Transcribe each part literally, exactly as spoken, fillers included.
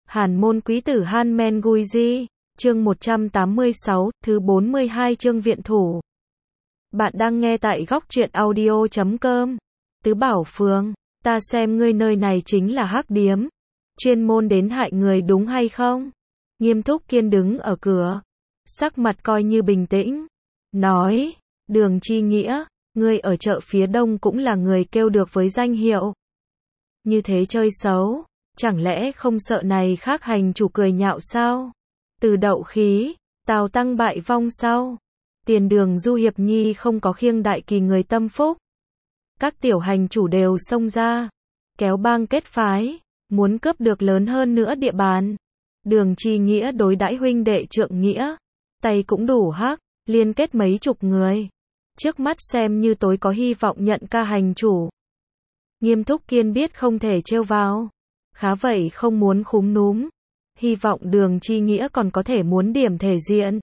Hàn môn quý tử Han Men Gui Di, chương một trăm tám mươi sáu, thứ bốn mươi hai chương viện thủ. Bạn đang nghe tại góc truyện audio chấm com. Tứ Bảo Phường, ta xem ngươi nơi này chính là hắc điếm, chuyên môn đến hại người đúng hay không? Nghiêm Thúc Kiên đứng ở cửa, sắc mặt coi như bình tĩnh, nói, Đường Chi Nghĩa, ngươi ở chợ phía đông cũng là người kêu được với danh hiệu. Như thế chơi xấu, chẳng lẽ không sợ này khác hành chủ cười nhạo sao? Từ đậu khí, Tào Tăng bại vong sau. Tiền Đường Du Hiệp Nhi không có khiêng đại kỳ người tâm phúc. Các tiểu hành chủ đều xông ra, kéo bang kết phái, muốn cướp được lớn hơn nữa địa bàn. Đường Chi Nghĩa đối đãi huynh đệ trượng nghĩa, tay cũng đủ hắc, liên kết mấy chục người. Trước mắt xem như tối có hy vọng nhận ca hành chủ. Nghiêm Thúc Kiên biết không thể trêu vào, khá vậy không muốn khúm núm, hy vọng Đường Chi Nghĩa còn có thể muốn điểm thể diện,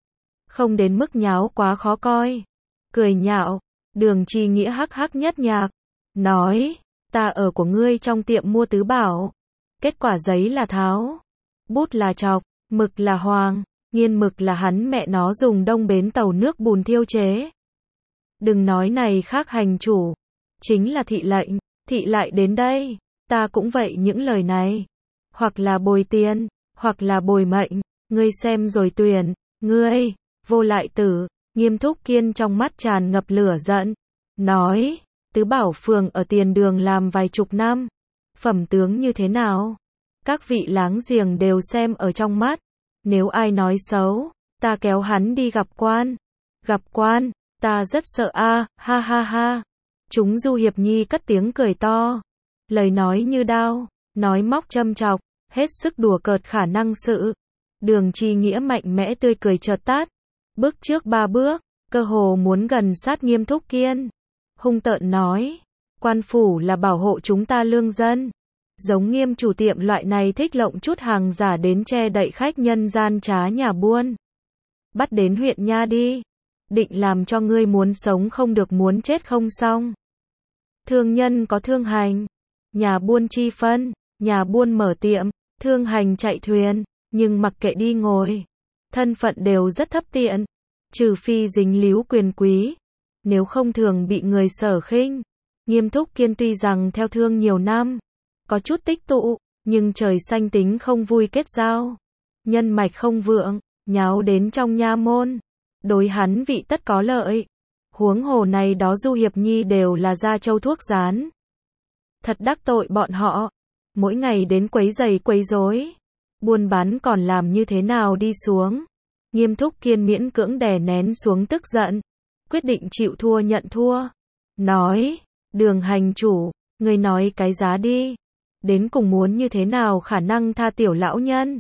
không đến mức nháo quá khó coi. Cười nhạo, Đường Chi Nghĩa hắc hắc nhất nhạc, nói, ta ở của ngươi trong tiệm mua tứ bảo, kết quả giấy là tháo, bút là chọc, mực là hoàng, nghiên mực là hắn mẹ nó dùng đông bến tàu nước bùn thiêu chế. Đừng nói này khác hành chủ, chính là thị lệnh, thị lại đến đây, ta cũng vậy những lời này, hoặc là bồi tiền, hoặc là bồi mệnh, ngươi xem rồi tuyển, ngươi, vô lại tử. Nghiêm Thúc Kiên trong mắt tràn ngập lửa giận, nói, Tứ Bảo Phường ở Tiền Đường làm vài chục năm, phẩm tướng như thế nào? Các vị láng giềng đều xem ở trong mắt, nếu ai nói xấu, ta kéo hắn đi gặp quan. Gặp quan, ta rất sợ a, ha ha ha. Chúng Du Hiệp Nhi cất tiếng cười to, lời nói như đao, nói móc châm chọc, hết sức đùa cợt khả năng sự. Đường Chi Nghĩa mạnh mẽ tươi cười chợt tắt, bước trước ba bước, cơ hồ muốn gần sát Nghiêm Thúc Kiên. Hung tợn nói, quan phủ là bảo hộ chúng ta lương dân. Giống Nghiêm chủ tiệm loại này thích lộng chút hàng giả đến che đậy khách nhân gian trá nhà buôn. Bắt đến huyện nha đi. Định làm cho ngươi muốn sống không được muốn chết không xong. Thương nhân có thương hành, nhà buôn chi phân, nhà buôn mở tiệm, thương hành chạy thuyền, nhưng mặc kệ đi ngồi. Thân phận đều rất thấp tiện, trừ phi dính líu quyền quý, nếu không thường bị người sở khinh. Nghiêm Thúc Kiên tuy rằng theo thương nhiều năm, có chút tích tụ, nhưng trời xanh tính không vui kết giao, nhân mạch không vượng, nháo đến trong nha môn, đối hắn vị tất có lợi. Huống hồ này đó Du Hiệp Nhi đều là gia châu thuốc rán, thật đắc tội bọn họ, mỗi ngày đến quấy giày quấy rối, buôn bán còn làm như thế nào đi xuống. Nghiêm Thúc Kiên miễn cưỡng đè nén xuống tức giận, quyết định chịu thua nhận thua, nói, Đường hành chủ, ngươi nói cái giá đi, đến cùng muốn như thế nào khả năng tha tiểu lão nhân.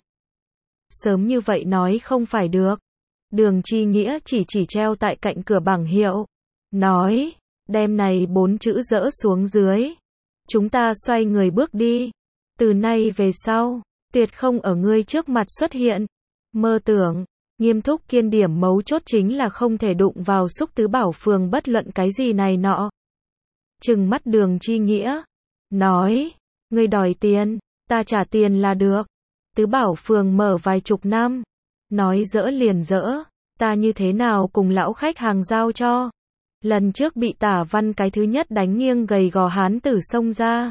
Sớm như vậy nói không phải được. Đường Chi Nghĩa chỉ chỉ treo tại cạnh cửa bảng hiệu, nói, đem này bốn chữ dỡ xuống dưới, chúng ta xoay người bước đi, từ nay về sau, tuyệt không ở ngươi trước mặt xuất hiện. Mơ tưởng. Nghiêm Thúc Kiên điểm mấu chốt chính là không thể đụng vào xúc Tứ Bảo Phường bất luận cái gì này nọ. Trừng mắt Đường Chi Nghĩa, nói, ngươi đòi tiền, ta trả tiền là được. Tứ Bảo Phường mở vài chục năm, nói dỡ liền dỡ, ta như thế nào cùng lão khách hàng giao cho. Lần trước bị Tả Văn cái thứ nhất đánh nghiêng gầy gò hán tử xông ra,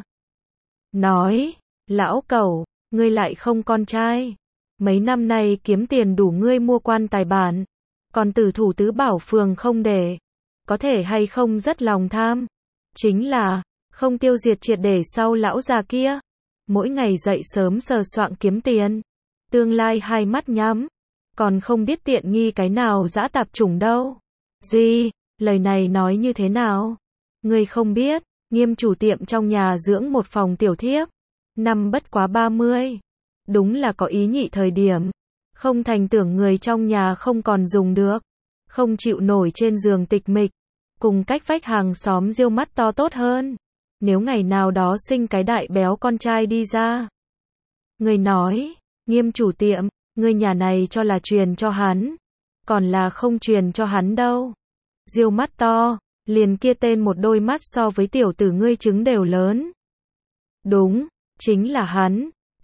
nói, lão cẩu, ngươi lại không con trai. Mấy năm nay kiếm tiền đủ ngươi mua quan tài bản, còn tử thủ Tứ Bảo Phường không để, có thể hay không rất lòng tham. Chính là, không tiêu diệt triệt để sau lão già kia, mỗi ngày dậy sớm sờ soạng kiếm tiền, tương lai hai mắt nhắm, còn không biết tiện nghi cái nào dã tạp chủng đâu. Gì, lời này nói như thế nào? Ngươi không biết, Nghiêm chủ tiệm trong nhà dưỡng một phòng tiểu thiếp, năm bất quá ba mươi. Đúng là có ý nhị thời điểm, không thành tưởng người trong nhà không còn dùng được, không chịu nổi trên giường tịch mịch, cùng cách vách hàng xóm riêu mắt to tốt hơn. Nếu ngày nào đó sinh cái đại béo con trai đi ra. Người nói, Nghiêm chủ tiệm, người nhà này cho là truyền cho hắn, còn là không truyền cho hắn đâu. Riêu mắt to, liền kia tên một đôi mắt so với tiểu tử ngươi trứng đều lớn. Đúng, chính là hắn.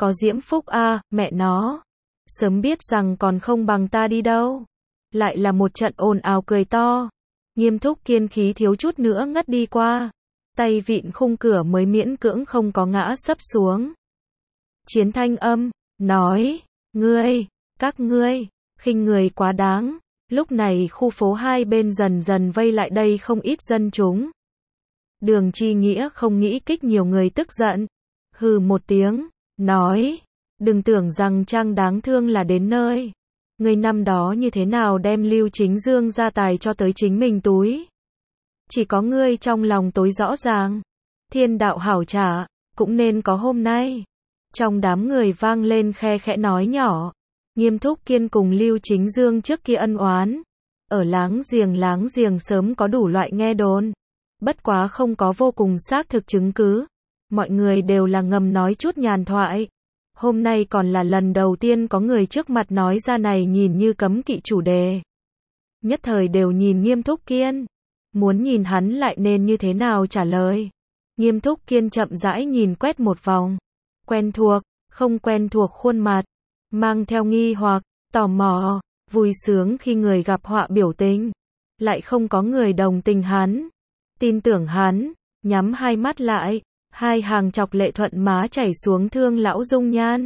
có diễm phúc a, mẹ nó. Sớm biết rằng còn không bằng ta đi đâu. Lại là một trận ồn ào cười to. Nghiêm Thúc Kiên khí thiếu chút nữa ngất đi qua. Tay vịn khung cửa mới miễn cưỡng không có ngã sấp xuống. Chiến Thanh Âm, nói, ngươi, các ngươi, khinh người quá đáng. Lúc này khu phố hai bên dần dần vây lại đây không ít dân chúng. Đường Chi Nghĩa không nghĩ kích nhiều người tức giận. Hừ một tiếng, nói, đừng tưởng rằng Trang đáng thương là đến nơi. Ngươi năm đó như thế nào đem Lưu Chính Dương gia tài cho tới chính mình túi. Chỉ có ngươi trong lòng tối rõ ràng. Thiên đạo hảo trả, cũng nên có hôm nay. Trong đám người vang lên khe khẽ nói nhỏ. Nghiêm Thúc Kiên cùng Lưu Chính Dương trước kia ân oán. Ở láng giềng láng giềng sớm có đủ loại nghe đồn. Bất quá không có vô cùng xác thực chứng cứ. Mọi người đều là ngầm nói chút nhàn thoại. Hôm nay còn là lần đầu tiên có người trước mặt nói ra này nhìn như cấm kỵ chủ đề. Nhất thời đều nhìn Nghiêm Thúc Kiên. Muốn nhìn hắn lại nên như thế nào trả lời. Nghiêm Thúc Kiên chậm rãi nhìn quét một vòng. Quen thuộc, không quen thuộc khuôn mặt. Mang theo nghi hoặc, tò mò, vui sướng khi người gặp họa biểu tình. Lại không có người đồng tình hắn. Tin tưởng hắn, nhắm hai mắt lại. Hai hàng chọc lệ thuận má chảy xuống thương lão dung nhan.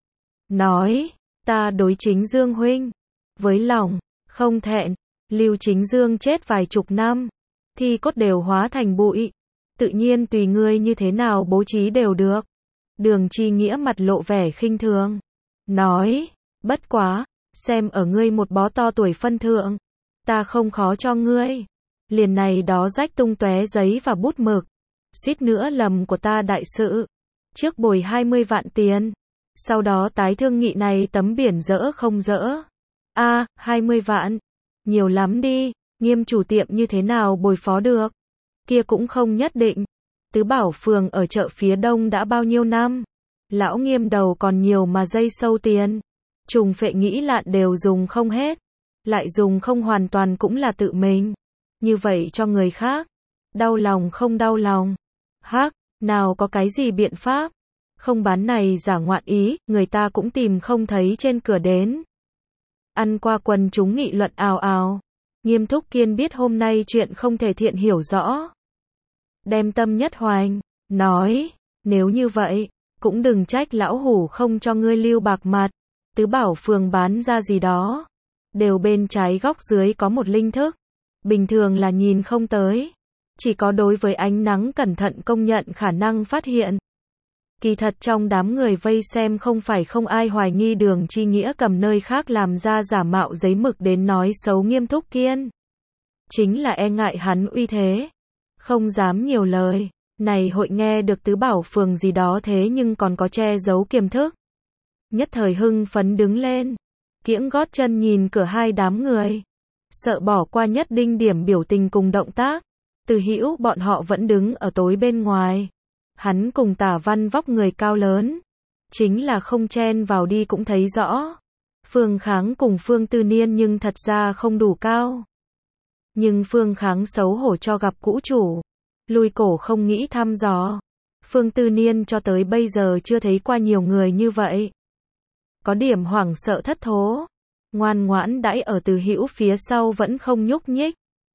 Nói, ta đối Chính Dương huynh. Với lòng, không thẹn. Lưu Chính Dương chết vài chục năm. Thi cốt đều hóa thành bụi. Tự nhiên tùy ngươi như thế nào bố trí đều được. Đường Chi Nghĩa mặt lộ vẻ khinh thường. Nói, bất quá, xem ở ngươi một bó to tuổi phân thượng. Ta không khó cho ngươi. Liền này đó rách tung tóe giấy và bút mực. Suýt nữa lầm của ta đại sự. Trước bồi hai mươi vạn tiền. Sau đó tái thương nghị này tấm biển dỡ không dỡ. A, à, hai mươi vạn. Nhiều lắm đi. Nghiêm chủ tiệm như thế nào bồi phó được. Kia cũng không nhất định. Tứ Bảo Phường ở chợ phía đông đã bao nhiêu năm. Lão Nghiêm đầu còn nhiều mà dây sâu tiền. Trùng phệ nghĩ lạn đều dùng không hết. Lại dùng không hoàn toàn cũng là tự mình. Như vậy cho người khác. Đau lòng không đau lòng. Hắc, nào có cái gì biện pháp. Không bán này giả ngoạn ý, người ta cũng tìm không thấy trên cửa đến. Ăn qua quần chúng nghị luận ào ào. Nghiêm Thúc Kiên biết hôm nay chuyện không thể thiện hiểu rõ. Đem tâm nhất hoành, nói, nếu như vậy, cũng đừng trách lão hủ không cho ngươi lưu bạc mặt. Tứ Bảo Phường bán ra gì đó. Đều bên trái góc dưới có một linh thức. Bình thường là nhìn không tới. Chỉ có đối với ánh nắng cẩn thận công nhận khả năng phát hiện. Kỳ thật trong đám người vây xem không phải không ai hoài nghi Đường Chi Nghĩa cầm nơi khác làm ra giả mạo giấy mực đến nói xấu Nghiêm Thúc Kiên. Chính là e ngại hắn uy thế. Không dám nhiều lời. Này hội nghe được Tứ Bảo Phường gì đó thế nhưng còn có che giấu kiềm thức. Nhất thời hưng phấn đứng lên. Kiễng gót chân nhìn cửa hai đám người. Sợ bỏ qua nhất đinh điểm biểu tình cùng động tác. Từ Hữu bọn họ vẫn đứng ở tối bên ngoài. Hắn cùng Tả Văn vóc người cao lớn. Chính là không chen vào đi cũng thấy rõ. Phương Kháng cùng Phương Tư Niên nhưng thật ra không đủ cao. Nhưng Phương Kháng xấu hổ cho gặp cũ chủ. Lùi cổ không nghĩ thăm dò. Phương Tư Niên cho tới bây giờ chưa thấy qua nhiều người như vậy. Có điểm hoảng sợ thất thố. Ngoan ngoãn đãi ở Từ Hữu phía sau vẫn không nhúc nhích.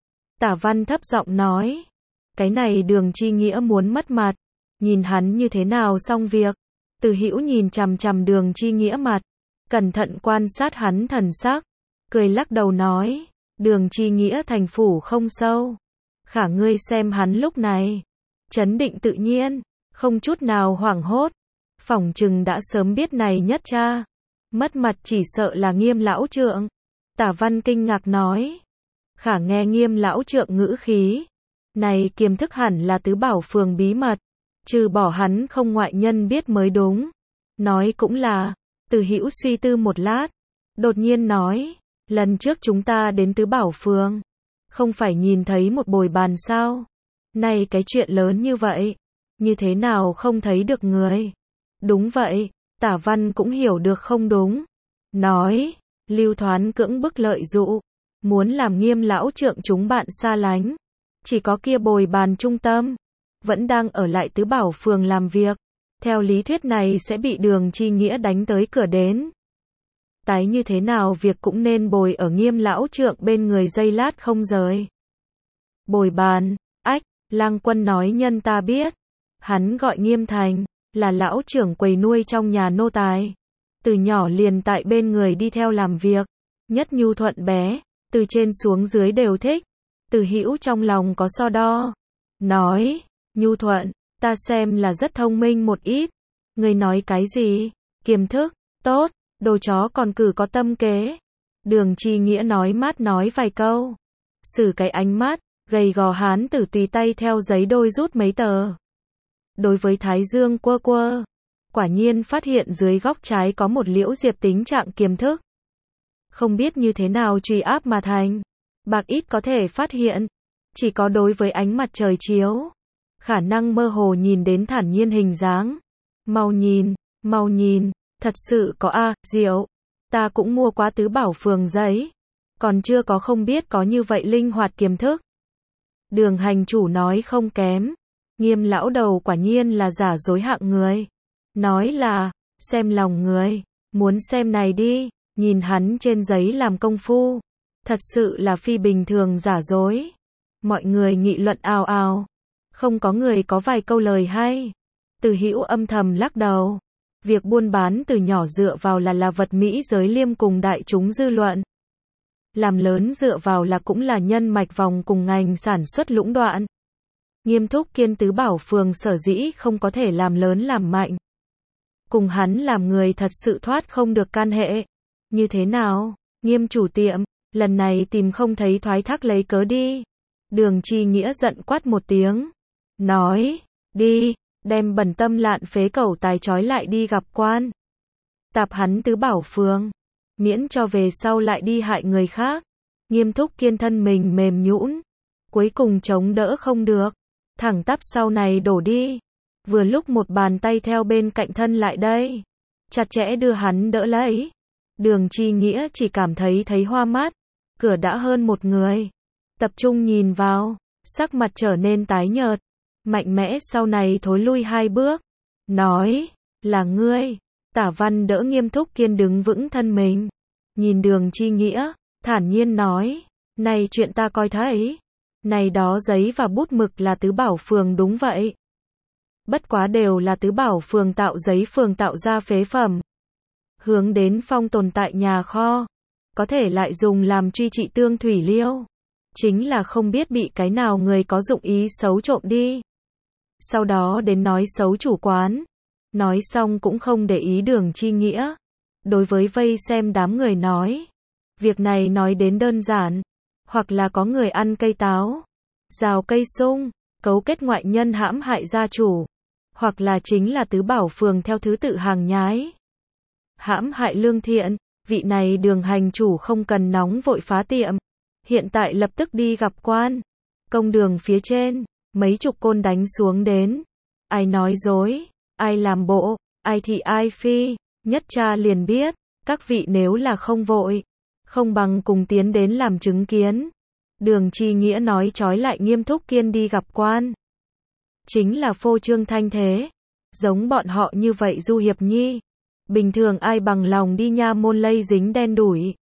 Tả Văn thấp giọng nói. Cái này Đường Chi Nghĩa muốn mất mặt. Nhìn hắn như thế nào xong việc. Từ Hữu nhìn chằm chằm Đường Chi Nghĩa mặt. Cẩn thận quan sát hắn thần sắc. Cười lắc đầu nói. Đường Chi Nghĩa thành phủ không sâu. Khả ngươi xem hắn lúc này. Chấn định tự nhiên. Không chút nào hoảng hốt. Phỏng chừng đã sớm biết này nhất cha. Mất mặt chỉ sợ là Nghiêm lão trượng. Tả Văn kinh ngạc nói. Khả nghe Nghiêm lão trượng ngữ khí. Này kiềm thức hẳn là Tứ Bảo Phường bí mật. Trừ bỏ hắn không ngoại nhân biết mới đúng. Nói cũng là. Từ Hữu suy tư một lát. Đột nhiên nói. Lần trước chúng ta đến Tứ Bảo Phường. Không phải nhìn thấy một bồi bàn sao. Này cái chuyện lớn như vậy. Như thế nào không thấy được người. Đúng vậy. Tả Văn cũng hiểu được không đúng. Nói. Lưu Thoán cưỡng bức lợi dụ. Muốn làm Nghiêm lão trượng chúng bạn xa lánh. Chỉ có kia bồi bàn trung tâm. Vẫn đang ở lại Tứ Bảo Phường làm việc. Theo lý thuyết này sẽ bị Đường Chi Nghĩa đánh tới cửa đến. Tái như thế nào việc cũng nên bồi ở Nghiêm lão trượng bên người giây lát không rời. Bồi bàn, ách, Lang Quân nói nhân ta biết. Hắn gọi Nghiêm Thành, là lão trưởng quầy nuôi trong nhà nô tài. Từ nhỏ liền tại bên người đi theo làm việc. Nhất nhu thuận bé, từ trên xuống dưới đều thích. Từ Hữu trong lòng có so đo. Nói, nhu thuận, ta xem là rất thông minh một ít. Người nói cái gì? Kiềm thức, tốt, đồ chó còn cử có tâm kế. Đường Chi Nghĩa nói mát nói vài câu. Sử cái ánh mắt, gầy gò hán tử tùy tay theo giấy đôi rút mấy tờ. Đối với Thái Dương quơ quơ, quả nhiên phát hiện dưới góc trái có một liễu diệp tính trạng kiềm thức. Không biết như thế nào truy áp mà thành. Bạc ít có thể phát hiện. Chỉ có đối với ánh mặt trời chiếu. Khả năng mơ hồ nhìn đến thản nhiên hình dáng. Mau nhìn, mau nhìn, thật sự có a, à, diệu. Ta cũng mua quá tứ bảo phường giấy. Còn chưa có không biết có như vậy linh hoạt kiềm thức. Đường hành chủ nói không kém. Nghiêm lão đầu quả nhiên là giả dối hạng người. Nói là, xem lòng người, muốn xem này đi, nhìn hắn trên giấy làm công phu. Thật sự là phi bình thường giả dối. Mọi người nghị luận ào ào. Không có người có vài câu lời hay. Từ Hữu âm thầm lắc đầu. Việc buôn bán từ nhỏ dựa vào là là vật mỹ giới liêm cùng đại chúng dư luận. Làm lớn dựa vào là cũng là nhân mạch vòng cùng ngành sản xuất lũng đoạn. Nghiêm Thúc Kiên tứ bảo phường sở dĩ không có thể làm lớn làm mạnh. Cùng hắn làm người thật sự thoát không được can hệ. Như thế nào? Nghiêm chủ tiệm, lần này tìm không thấy thoái thác lấy cớ đi. Đường Chi Nghĩa giận quát một tiếng. Nói, đi, đem bẩn tâm lạn phế cẩu tài trói lại đi gặp quan. Tạp hắn tứ bảo phường. Miễn cho về sau lại đi hại người khác. Nghiêm Thúc Kiên thân mình mềm nhũn. Cuối cùng chống đỡ không được. Thẳng tắp sau này đổ đi. Vừa lúc một bàn tay theo bên cạnh thân lại đây. Chặt chẽ đưa hắn đỡ lấy. Đường Chi Nghĩa chỉ cảm thấy thấy hoa mắt. Cửa đã hơn một người. Tập trung nhìn vào. Sắc mặt trở nên tái nhợt. Mạnh mẽ sau này thối lui hai bước. Nói, là ngươi. Tả Văn đỡ Nghiêm Thúc Kiên đứng vững thân mình. Nhìn Đường Chi Nghĩa, thản nhiên nói. Này chuyện ta coi thấy. Này đó giấy và bút mực là tứ bảo phường đúng vậy. Bất quá đều là tứ bảo phường tạo giấy phường tạo ra phế phẩm. Hướng đến phong tồn tại nhà kho. Có thể lại dùng làm truy trị tương thủy liêu. Chính là không biết bị cái nào người có dụng ý xấu trộm đi. Sau đó đến nói xấu chủ quán. Nói xong cũng không để ý Đường Chi Nghĩa. Đối với vây xem đám người nói. Việc này nói đến đơn giản. Hoặc là có người ăn cây táo. Rào cây sung. Cấu kết ngoại nhân hãm hại gia chủ. Hoặc là chính là tứ bảo phường theo thứ tự hàng nhái. Hãm hại lương thiện. Vị này Đường hành chủ không cần nóng vội phá tiệm. Hiện tại lập tức đi gặp quan. Công đường phía trên. Mấy chục côn đánh xuống đến. Ai nói dối. Ai làm bộ. Ai thì ai phi. Nhất cha liền biết. Các vị nếu là không vội. Không bằng cùng tiến đến làm chứng kiến. Đường Chi Nghĩa nói trói lại Nghiêm Thúc Kiên đi gặp quan. Chính là phô trương thanh thế. Giống bọn họ như vậy Du Hiệp Nhi. Bình thường ai bằng lòng đi nha môn lây dính đen đủi.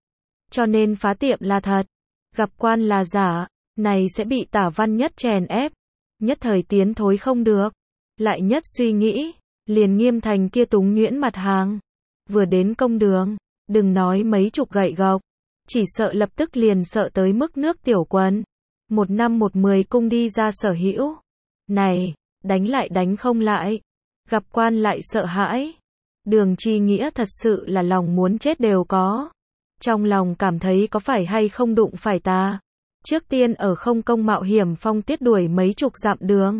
Cho nên phá tiệm là thật. Gặp quan là giả. Này sẽ bị Tả Văn Nhất chèn ép. Nhất thời tiến thối không được. Lại nhất suy nghĩ. Liền Nghiêm Thành kia túng nhuyễn mặt hàng. Vừa đến công đường. Đừng nói mấy chục gậy gộc. Chỉ sợ lập tức liền sợ tới mức nước tiểu quần. Một năm một mười cung đi ra sở hữu. Này, đánh lại đánh không lại. Gặp quan lại sợ hãi. Đường Chi Nghĩa thật sự là lòng muốn chết đều có. Trong lòng cảm thấy có phải hay không đụng phải ta. Trước tiên ở không công mạo hiểm phong tiết đuổi mấy chục dặm đường.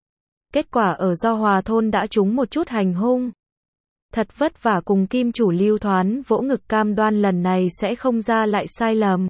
Kết quả ở Do Hòa thôn đã trúng một chút hành hung. Thật vất vả cùng kim chủ Lưu Thoán vỗ ngực cam đoan lần này sẽ không ra lại sai lầm.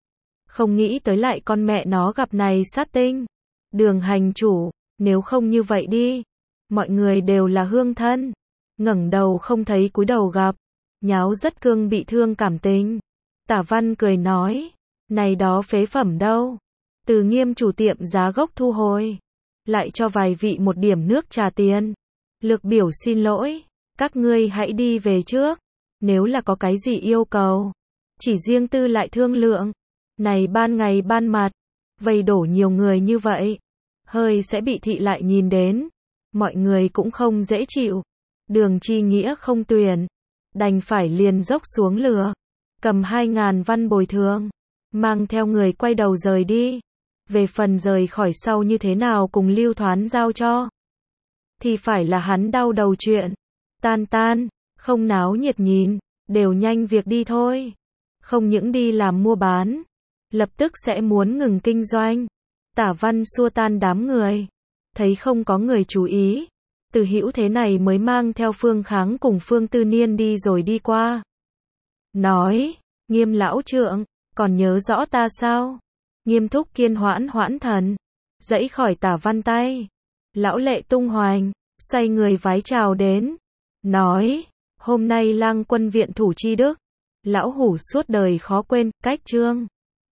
Không nghĩ tới lại con mẹ nó gặp này sát tinh. Đường hành chủ, nếu không như vậy đi. Mọi người đều là hương thân. Ngẩng đầu không thấy cúi đầu gặp. Nháo rất cương bị thương cảm tình. Tả Văn cười nói. Này đó phế phẩm đâu. Từ Nghiêm chủ tiệm giá gốc thu hồi. Lại cho vài vị một điểm nước trà tiền. Lược biểu xin lỗi, các ngươi hãy đi về trước, nếu là có cái gì yêu cầu, chỉ riêng tư lại thương lượng. Này ban ngày ban mặt, vây đổ nhiều người như vậy, hơi sẽ bị thị lại nhìn đến, mọi người cũng không dễ chịu. Đường Chi Nghĩa không tuyển, đành phải liền dốc xuống lừa, cầm hai ngàn văn bồi thường, mang theo người quay đầu rời đi. Về phần rời khỏi sau như thế nào cùng Lưu Thoán giao cho, thì phải là hắn đau đầu chuyện. Tan tan, không náo nhiệt nhìn, đều nhanh việc đi thôi. Không những đi làm mua bán, lập tức sẽ muốn ngừng kinh doanh. Tả Văn xua tan đám người, thấy không có người chú ý, Từ Hữu thế này mới mang theo Phương Kháng cùng Phương Tư Niên đi rồi đi qua. Nói, Nghiêm lão trượng, còn nhớ rõ ta sao? Nghiêm Thúc Kiên hoãn hoãn thần, dãy khỏi Tả Văn tay. Lão Lệ tung hoành, xoay người vái chào đến, nói, hôm nay Lang Quân viện thủ chi đức, lão hủ suốt đời khó quên. Cách chương